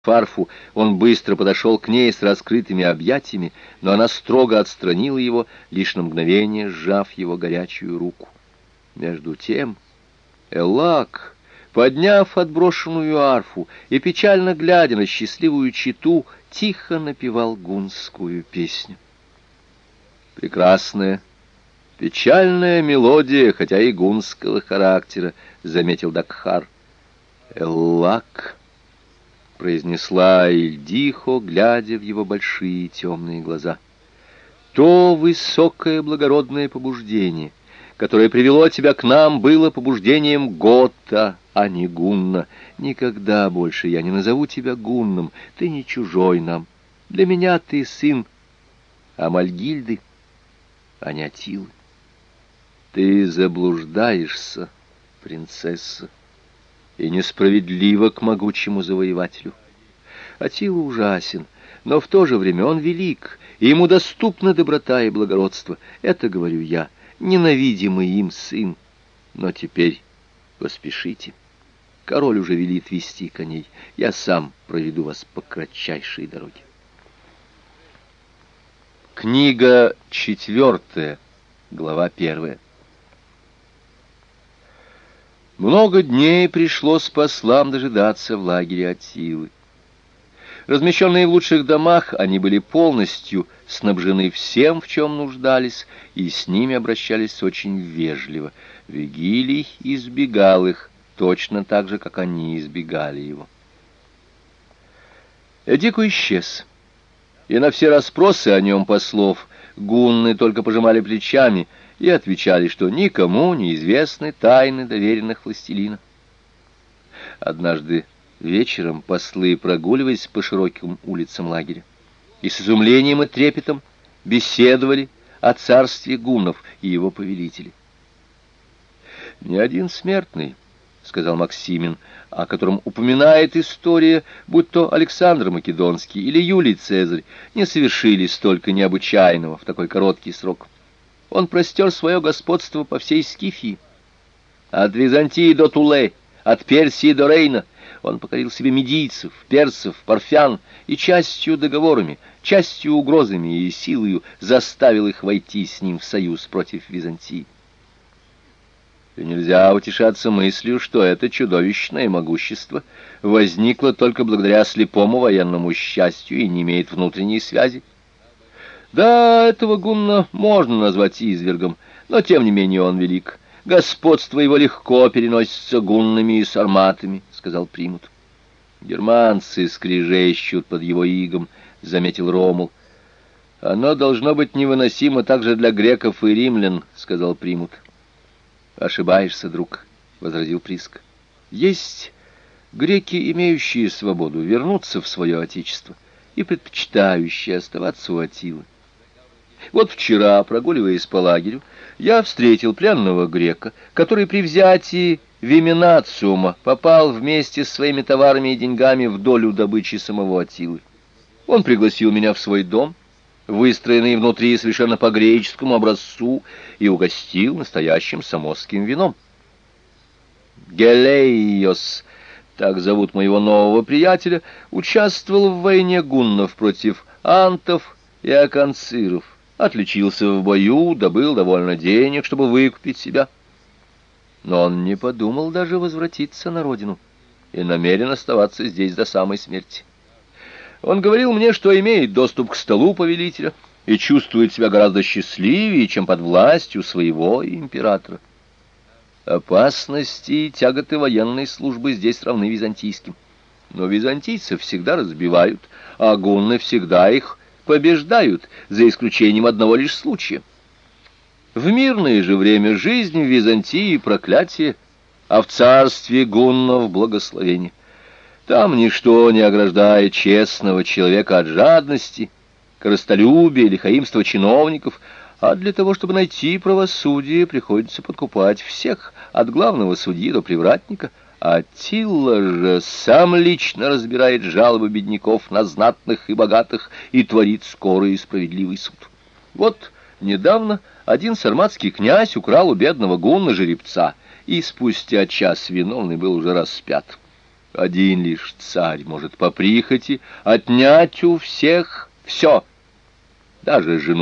Парфу, он быстро подошел к ней с раскрытыми объятиями, но она строго отстранила его, лишь на мгновение сжав его горячую руку. Между тем Эллак, подняв отброшенную арфу и печально глядя на счастливую чету, тихо напевал гунскую песню. Прекрасная, печальная мелодия, хотя и гунского характера, — заметил Дакхар. «Эллак», — произнесла Ильдихо, глядя в его большие темные глаза, — «то высокое благородное побуждение, которое привело тебя к нам, было побуждением Гота, а не Гунна. Никогда больше я не назову тебя Гунном, ты не чужой нам. Для меня ты сын Амальгильды, а не Атилы. Ты заблуждаешься, принцесса, и несправедливо к могучему завоевателю. Атила ужасен, но в то же время он велик, и ему доступна доброта и благородство. Это говорю я, ненавидимый им сын. Но теперь поспешите. Король уже велит вести коней. Я сам проведу вас по кратчайшей дороге». Книга 4, глава 1. Много дней пришлось послам дожидаться в лагере Аттилы. Размещенные в лучших домах, они были полностью снабжены всем, в чем нуждались, и с ними обращались очень вежливо. Вигилий избегал их, точно так же, как они избегали его. Эдику исчез, и на все расспросы о нем послов гунны только пожимали плечами и отвечали, что никому не известны тайны доверенных властелина. Однажды вечером послы прогуливались по широким улицам лагеря и с изумлением и трепетом беседовали о царстве гуннов и его повелителе. «Ни один смертный, — сказал Максимин, — о котором упоминает история, будь то Александр Македонский или Юлий Цезарь, не совершили столько необычайного в такой короткий срок. Он простер свое господство по всей Скифии, от Византии до Туле, от Персии до Рейна. Он покорил себе медийцев, персов, парфян, и частью договорами, частью угрозами и силою заставил их войти с ним в союз против Византии. И нельзя утешаться мыслью, что это чудовищное могущество возникло только благодаря слепому военному счастью и не имеет внутренней связи. Да, этого гунна можно назвать извергом, но тем не менее он велик. Господство его легко переносится гуннами и сарматами, — сказал Примут. Германцы скрежещут под его игом, — заметил Ромул. Оно должно быть невыносимо также для греков и римлян, — сказал Примут. Ошибаешься, друг, — возразил Приск. Есть греки, имеющие свободу вернуться в свое отечество и предпочитающие оставаться у Аттилы. Вот вчера, прогуливаясь по лагерю, я встретил пленного грека, который при взятии Виминациума попал вместе с своими товарами и деньгами в долю добычи самого Аттилы. Он пригласил меня в свой дом, выстроенный внутри совершенно по греческому образцу, и угостил настоящим самосским вином. Гелейос, так зовут моего нового приятеля, участвовал в войне гуннов против антов и аканциров, отличился в бою, добыл довольно денег, чтобы выкупить себя. Но он не подумал даже возвратиться на родину и намерен оставаться здесь до самой смерти. Он говорил мне, что имеет доступ к столу повелителя и чувствует себя гораздо счастливее, чем под властью своего императора. Опасности и тяготы военной службы здесь равны византийским. Но византийцев всегда разбивают, а гунны всегда их побеждают, за исключением одного лишь случая. В мирное же время жизнь в Византии — проклятие, а в царстве гуннов — благословение. Там ничто не ограждает честного человека от жадности, корыстолюбия или хаимства чиновников, а для того, чтобы найти правосудие, приходится подкупать всех, от главного судьи до привратника. Аттила же сам лично разбирает жалобы бедняков на знатных и богатых и творит скорый и справедливый суд. Вот недавно один сарматский князь украл у бедного гунна жеребца, и спустя час виновный был уже распят. Один лишь царь может по прихоти отнять у всех все, даже жену.